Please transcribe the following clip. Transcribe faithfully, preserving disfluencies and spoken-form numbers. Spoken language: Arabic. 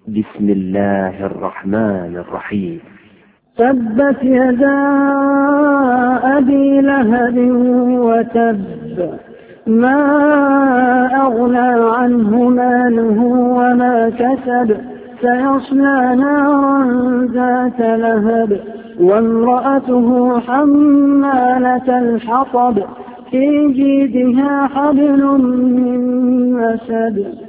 بسم الله الرحمن الرحيم. تبت يدا أبي لهب وتب، ما أغنى عنه ماله وما كسب، سيصلى نارا ذات لهب، وامرأته حمالة الحطب، في جيدها حبل من مسد.